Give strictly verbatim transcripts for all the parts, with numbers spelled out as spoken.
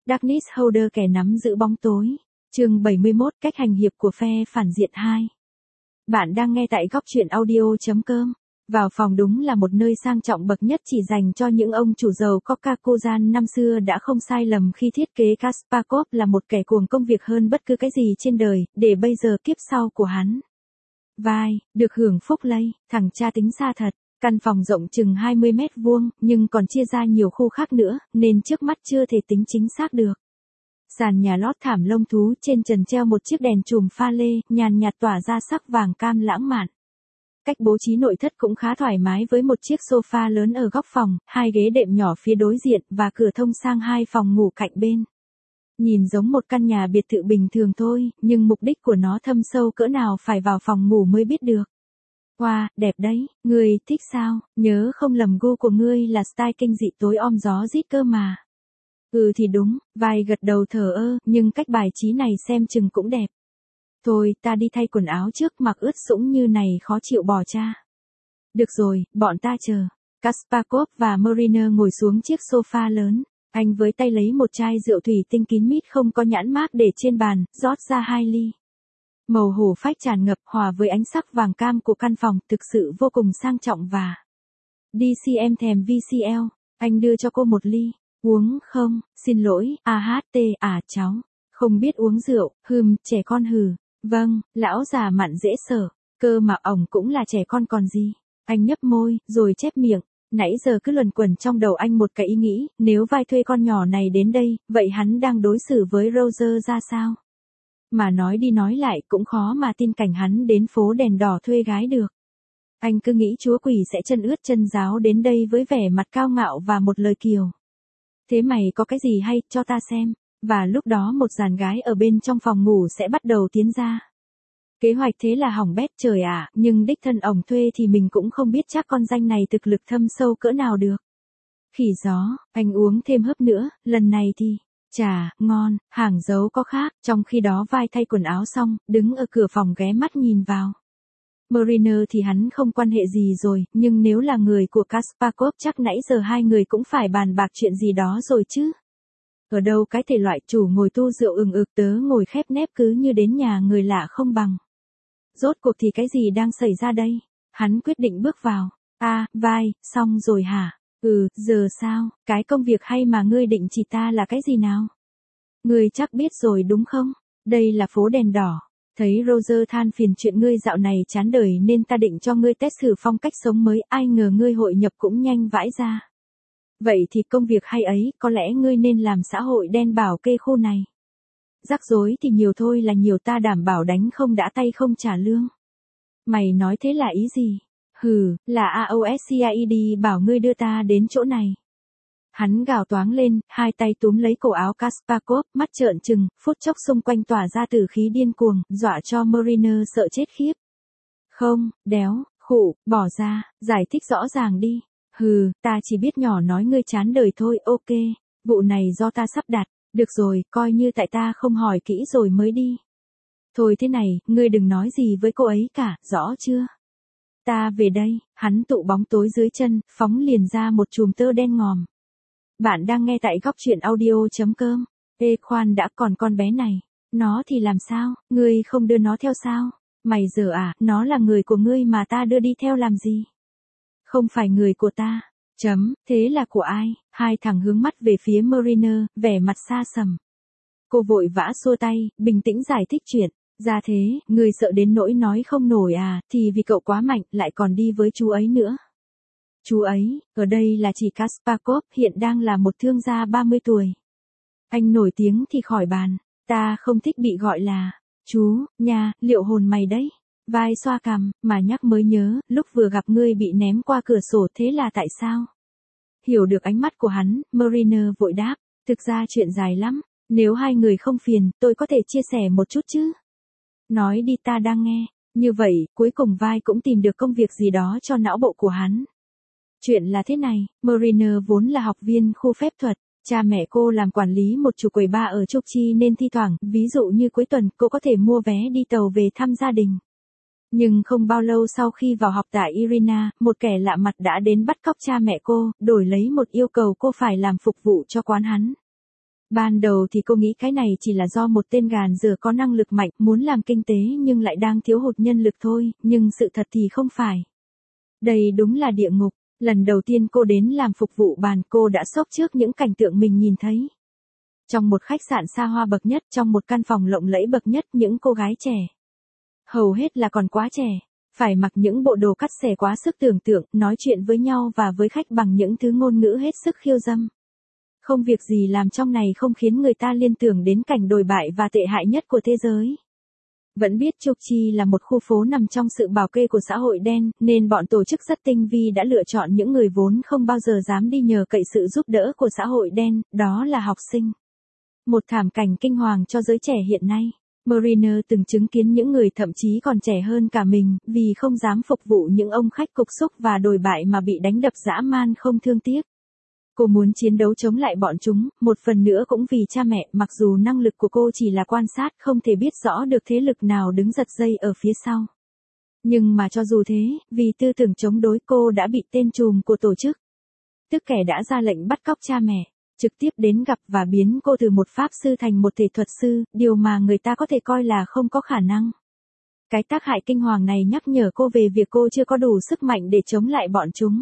Darkness Holder kẻ nắm giữ bóng tối. Chương bảy mươi mốt Cách hành hiệp của phe phản diện hai. Bạn đang nghe tại góc truyện audio chấm com. Vào phòng đúng là một nơi sang trọng bậc nhất chỉ dành cho những ông chủ giàu Coca-Cola năm xưa đã không sai lầm khi thiết kế Kasparkov là một kẻ cuồng công việc hơn bất cứ cái gì trên đời, để bây giờ kiếp sau của hắn. Vai, được hưởng phúc lây, thằng cha tính xa thật. Căn phòng rộng chừng hai mươi mét vuông, nhưng còn chia ra nhiều khu khác nữa, nên trước mắt chưa thể tính chính xác được. Sàn nhà lót thảm lông thú, trên trần treo một chiếc đèn chùm pha lê, nhàn nhạt tỏa ra sắc vàng cam lãng mạn. Cách bố trí nội thất cũng khá thoải mái với một chiếc sofa lớn ở góc phòng, hai ghế đệm nhỏ phía đối diện và cửa thông sang hai phòng ngủ cạnh bên. Nhìn giống một căn nhà biệt thự bình thường thôi, nhưng mục đích của nó thâm sâu cỡ nào phải vào phòng ngủ mới biết được. Wow, đẹp đấy, ngươi thích sao? Nhớ không lầm gu của ngươi là style kinh dị tối om gió rít cơ mà. Ừ thì đúng, Vai gật đầu thờ ơ, nhưng cách bài trí này xem chừng cũng đẹp. Thôi, ta đi thay quần áo trước, mặc ướt sũng như này khó chịu bò cha. Được rồi, bọn ta chờ. Kasparkov và Mariner ngồi xuống chiếc sofa lớn. Anh với tay lấy một chai rượu thủy tinh kín mít không có nhãn mác để trên bàn, rót ra hai ly. Màu hổ phách tràn ngập hòa với ánh sắc vàng cam của căn phòng, thực sự vô cùng sang trọng và... Đi si em thèm vê xê lờ, anh đưa cho cô một ly. Uống không, xin lỗi, a hát tê, à cháu. Không biết uống rượu, hừm, trẻ con hừ. Vâng, lão già mặn dễ sợ, cơ mà ổng cũng là trẻ con còn gì. Anh nhấp môi, rồi chép miệng. Nãy giờ cứ luẩn quẩn trong đầu anh một cái ý nghĩ, nếu Vai thuê con nhỏ này đến đây, vậy hắn đang đối xử với Roger ra sao? Mà nói đi nói lại cũng khó mà tin cảnh hắn đến phố đèn đỏ thuê gái được. Anh cứ nghĩ chúa quỷ sẽ chân ướt chân ráo đến đây với vẻ mặt cao ngạo và một lời kiều. Thế mày có cái gì hay, cho ta xem. Và lúc đó một dàn gái ở bên trong phòng ngủ sẽ bắt đầu tiến ra. Kế hoạch thế là hỏng bét trời ạ, nhưng đích thân ổng thuê thì mình cũng không biết chắc con danh này thực lực thâm sâu cỡ nào được. Khỉ gió, anh uống thêm hớp nữa, lần này thì... Chà, ngon, hàng dấu có khác, trong khi đó Vai thay quần áo xong, đứng ở cửa phòng ghé mắt nhìn vào. Mariner thì hắn không quan hệ gì rồi, nhưng nếu là người của Kasparkov chắc nãy giờ hai người cũng phải bàn bạc chuyện gì đó rồi chứ. Ở đâu cái thể loại chủ ngồi tu rượu ừng ực tớ ngồi khép nép cứ như đến nhà người lạ không bằng. Rốt cuộc thì cái gì đang xảy ra đây? Hắn quyết định bước vào. À, Vai, xong rồi hả? Ừ, giờ sao? Cái công việc hay mà ngươi định chỉ ta là cái gì nào? Ngươi chắc biết rồi đúng không? Đây là phố đèn đỏ. Thấy Roger than phiền chuyện ngươi dạo này chán đời nên ta định cho ngươi test thử phong cách sống mới, ai ngờ ngươi hội nhập cũng nhanh vãi ra. Vậy thì công việc hay ấy, có lẽ ngươi nên làm xã hội đen bảo kê khu này. Rắc rối thì nhiều thôi là nhiều, ta đảm bảo đánh không đã tay không trả lương. Mày nói thế là ý gì? Hừ, là a o ét xê i đê bảo ngươi đưa ta đến chỗ này. Hắn gào toáng lên, hai tay túm lấy cổ áo Kasparkov, mắt trợn trừng, phút chốc xung quanh tỏa ra tử khí điên cuồng, dọa cho Mariner sợ chết khiếp. Không, đéo, khụ, bỏ ra, giải thích rõ ràng đi. Hừ, ta chỉ biết nhỏ nói ngươi chán đời thôi, ok, vụ này do ta sắp đặt, được rồi, coi như tại ta không hỏi kỹ rồi mới đi. Thôi thế này, ngươi đừng nói gì với cô ấy cả, rõ chưa? Ta về đây, hắn tụ bóng tối dưới chân, phóng liền ra một chùm tơ đen ngòm. Bạn đang nghe tại góc truyện audio chấm com. Ê khoan đã, còn con bé này, nó thì làm sao, ngươi không đưa nó theo sao? Mày giờ à, nó là người của ngươi mà ta đưa đi theo làm gì? Không phải người của ta. Chấm, thế là của ai? Hai thằng hướng mắt về phía Mariner, vẻ mặt xa sầm. Cô vội vã xua tay, bình tĩnh giải thích chuyện. Ra thế, người sợ đến nỗi nói không nổi à, thì vì cậu quá mạnh, lại còn đi với chú ấy nữa. Chú ấy, ở đây là chỉ Kasparkov, hiện đang là một thương gia ba mươi tuổi. Anh nổi tiếng thì khỏi bàn, ta không thích bị gọi là chú, nha, liệu hồn mày đấy. Vai xoa cằm, mà nhắc mới nhớ, lúc vừa gặp ngươi bị ném qua cửa sổ thế là tại sao? Hiểu được ánh mắt của hắn, Mariner vội đáp, thực ra chuyện dài lắm, nếu hai người không phiền, tôi có thể chia sẻ một chút chứ? Nói đi, ta đang nghe. Như vậy, cuối cùng Vai cũng tìm được công việc gì đó cho não bộ của hắn. Chuyện là thế này, Mariner vốn là học viên khu phép thuật, cha mẹ cô làm quản lý một chủ quầy bar ở Trúc Chi nên thi thoảng, ví dụ như cuối tuần, cô có thể mua vé đi tàu về thăm gia đình. Nhưng không bao lâu sau khi vào học tại Irina, một kẻ lạ mặt đã đến bắt cóc cha mẹ cô, đổi lấy một yêu cầu cô phải làm phục vụ cho quán hắn. Ban đầu thì cô nghĩ cái này chỉ là do một tên gàn dừa có năng lực mạnh, muốn làm kinh tế nhưng lại đang thiếu hụt nhân lực thôi, nhưng sự thật thì không phải. Đây đúng là địa ngục. Lần đầu tiên cô đến làm phục vụ bàn, cô đã sốc trước những cảnh tượng mình nhìn thấy. Trong một khách sạn xa hoa bậc nhất, trong một căn phòng lộng lẫy bậc nhất, những cô gái trẻ, hầu hết là còn quá trẻ, phải mặc những bộ đồ cắt xẻ quá sức tưởng tượng, nói chuyện với nhau và với khách bằng những thứ ngôn ngữ hết sức khiêu dâm. Không việc gì làm trong này không khiến người ta liên tưởng đến cảnh đồi bại và tệ hại nhất của thế giới. Vẫn biết Chuk Chi là một khu phố nằm trong sự bảo kê của xã hội đen, nên bọn tổ chức rất tinh vi đã lựa chọn những người vốn không bao giờ dám đi nhờ cậy sự giúp đỡ của xã hội đen, đó là học sinh. Một thảm cảnh kinh hoàng cho giới trẻ hiện nay. Mariner từng chứng kiến những người thậm chí còn trẻ hơn cả mình, vì không dám phục vụ những ông khách cục xúc và đồi bại mà bị đánh đập dã man không thương tiếc. Cô muốn chiến đấu chống lại bọn chúng, một phần nữa cũng vì cha mẹ, mặc dù năng lực của cô chỉ là quan sát, không thể biết rõ được thế lực nào đứng giật dây ở phía sau. Nhưng mà cho dù thế, vì tư tưởng chống đối cô đã bị tên trùm của tổ chức, tức kẻ đã ra lệnh bắt cóc cha mẹ, trực tiếp đến gặp và biến cô từ một pháp sư thành một thể thuật sư, điều mà người ta có thể coi là không có khả năng. Cái tác hại kinh hoàng này nhắc nhở cô về việc cô chưa có đủ sức mạnh để chống lại bọn chúng.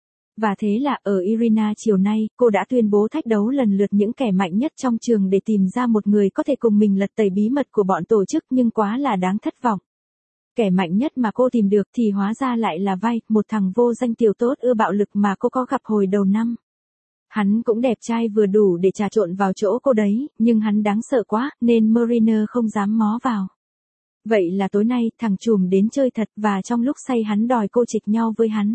Và thế là ở Irina chiều nay, cô đã tuyên bố thách đấu lần lượt những kẻ mạnh nhất trong trường để tìm ra một người có thể cùng mình lật tẩy bí mật của bọn tổ chức, nhưng quá là đáng thất vọng. Kẻ mạnh nhất mà cô tìm được thì hóa ra lại là Vai, một thằng vô danh tiểu tốt ưa bạo lực mà cô có gặp hồi đầu năm. Hắn cũng đẹp trai vừa đủ để trà trộn vào chỗ cô đấy, nhưng hắn đáng sợ quá, nên Mariner không dám mó vào. Vậy là tối nay, thằng trùm đến chơi thật, và trong lúc say hắn đòi cô chịch nhau với hắn.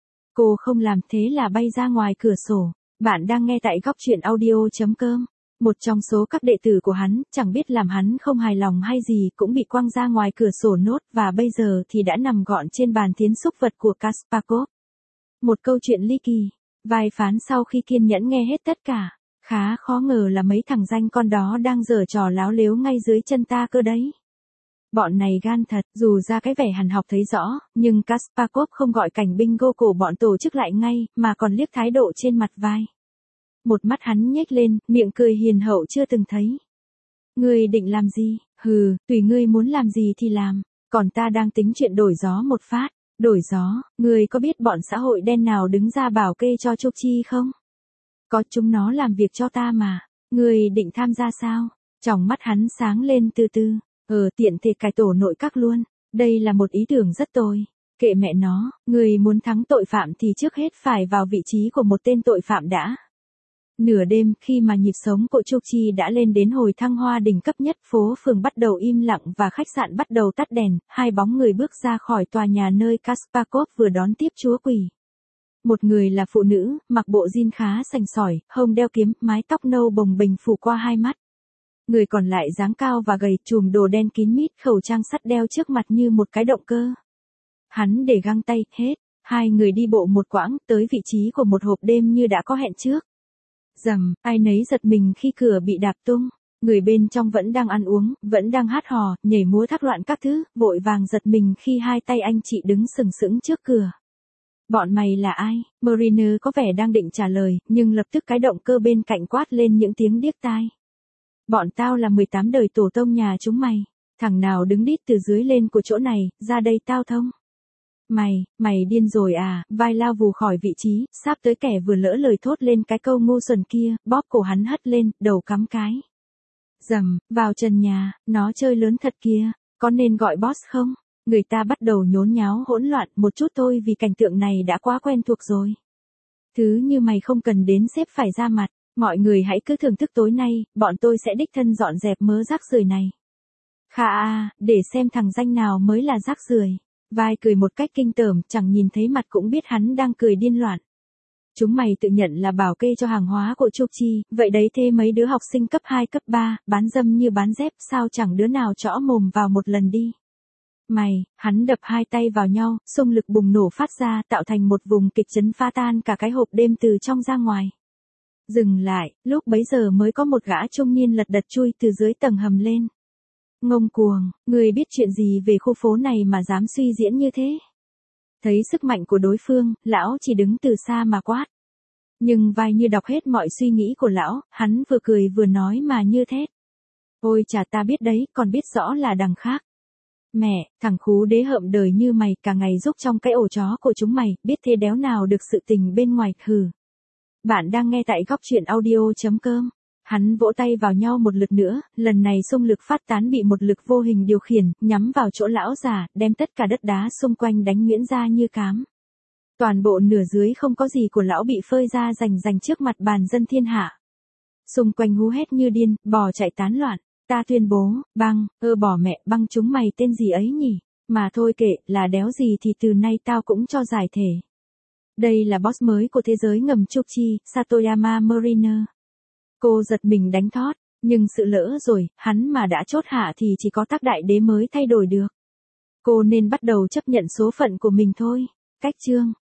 Cô không làm, thế là bay ra ngoài cửa sổ. Bạn đang nghe tại góc truyện audio chấm com. Một trong số các đệ tử của hắn, chẳng biết làm hắn không hài lòng hay gì, cũng bị quăng ra ngoài cửa sổ nốt, và bây giờ thì đã nằm gọn trên bàn thiến xúc vật của Kaspakov. Một câu chuyện ly kỳ. Vai phán sau khi kiên nhẫn nghe hết tất cả. Khá khó ngờ là mấy thằng danh con đó đang giở trò láo lếu ngay dưới chân ta cơ đấy. Bọn này gan thật, dù ra cái vẻ hằn học thấy rõ, nhưng Kaspakov không gọi cảnh binh gô cổ bọn tổ chức lại ngay, mà còn liếc thái độ trên mặt Vai. Một mắt hắn nhếch lên, miệng cười hiền hậu chưa từng thấy. Ngươi định làm gì? Hừ, tùy ngươi muốn làm gì thì làm, còn ta đang tính chuyện đổi gió một phát. Đổi gió, ngươi có biết bọn xã hội đen nào đứng ra bảo kê cho Chuk Chi không? Có, chúng nó làm việc cho ta mà. Ngươi định tham gia sao? Tròng mắt hắn sáng lên từ từ. Ờ, tiện thể cải tổ nội các luôn. Đây là một ý tưởng rất tồi. Kệ mẹ nó, người muốn thắng tội phạm thì trước hết phải vào vị trí của một tên tội phạm đã. Nửa đêm, khi mà nhịp sống của Chuk Chi đã lên đến hồi thăng hoa đỉnh cấp nhất, phố phường bắt đầu im lặng và khách sạn bắt đầu tắt đèn, hai bóng người bước ra khỏi tòa nhà nơi Kaspakov vừa đón tiếp chúa quỷ. Một người là phụ nữ, mặc bộ jean khá sành sỏi, hông đeo kiếm, mái tóc nâu bồng bềnh phủ qua hai mắt. Người còn lại dáng cao và gầy, trùm đồ đen kín mít, khẩu trang sắt đeo trước mặt như một cái động cơ. Hắn để găng tay, hết. Hai người đi bộ một quãng, tới vị trí của một hộp đêm như đã có hẹn trước. Rầm, ai nấy giật mình khi cửa bị đạp tung. Người bên trong vẫn đang ăn uống, vẫn đang hát hò, nhảy múa thác loạn các thứ, vội vàng giật mình khi hai tay anh chị đứng sừng sững trước cửa. Bọn mày là ai? Mariner có vẻ đang định trả lời, nhưng lập tức cái động cơ bên cạnh quát lên những tiếng điếc tai. Bọn tao là mười tám đời tổ tông nhà chúng mày. Thằng nào đứng đít từ dưới lên của chỗ này, ra đây tao thông. Mày, mày điên rồi à? Vai lao vù khỏi vị trí, sắp tới kẻ vừa lỡ lời thốt lên cái câu ngu xuẩn kia, bóp cổ hắn hất lên, đầu cắm cái. Rầm, vào trần nhà, nó chơi lớn thật kìa, có nên gọi boss không? Người ta bắt đầu nhốn nháo hỗn loạn một chút thôi vì cảnh tượng này đã quá quen thuộc rồi. Thứ như mày không cần đến sếp phải ra mặt, mọi người hãy cứ thưởng thức tối nay, bọn tôi sẽ đích thân dọn dẹp mớ rác rưởi này. Khà à, để xem thằng danh nào mới là rác rưởi. Vai cười một cách kinh tởm, chẳng nhìn thấy mặt cũng biết hắn đang cười điên loạn. Chúng mày tự nhận là bảo kê cho hàng hóa của Chuk Chi, vậy đấy thế mấy đứa học sinh cấp hai cấp ba, bán dâm như bán dép, sao chẳng đứa nào chõ mồm vào một lần đi. Mày, hắn đập hai tay vào nhau, xung lực bùng nổ phát ra, tạo thành một vùng kịch chấn pha tan cả cái hộp đêm từ trong ra ngoài. Dừng lại, lúc bấy giờ mới có một gã trung niên lật đật chui từ dưới tầng hầm lên. Ngông cuồng, người biết chuyện gì về khu phố này mà dám suy diễn như thế? Thấy sức mạnh của đối phương, lão chỉ đứng từ xa mà quát. Nhưng vai như đọc hết mọi suy nghĩ của lão, hắn vừa cười vừa nói mà như thét. Ôi chà, ta biết đấy, còn biết rõ là đằng khác. Mẹ, thằng khú đế hợm đời như mày, cả ngày rúc trong cái ổ chó của chúng mày, biết thế đéo nào được sự tình bên ngoài, hừ. Bạn đang nghe tại góc truyện audio.com. Hắn vỗ tay vào nhau một lượt nữa, lần này xung lực phát tán bị một lực vô hình điều khiển, nhắm vào chỗ lão già, đem tất cả đất đá xung quanh đánh nhuyễn ra như cám. Toàn bộ nửa dưới không có gì của lão bị phơi ra rành rành trước mặt bàn dân thiên hạ. Xung quanh hú hét như điên, bò chạy tán loạn. Ta tuyên bố, băng, ơ bỏ mẹ, băng chúng mày tên gì ấy nhỉ? Mà thôi kệ, là đéo gì thì từ nay tao cũng cho giải thể. Đây là boss mới của thế giới ngầm Chuchi, Satoyama Mariner. Cô giật mình đánh thót, nhưng sự lỡ rồi, hắn mà đã chốt hạ thì chỉ có tác đại đế mới thay đổi được. Cô nên bắt đầu chấp nhận số phận của mình thôi. Cách chương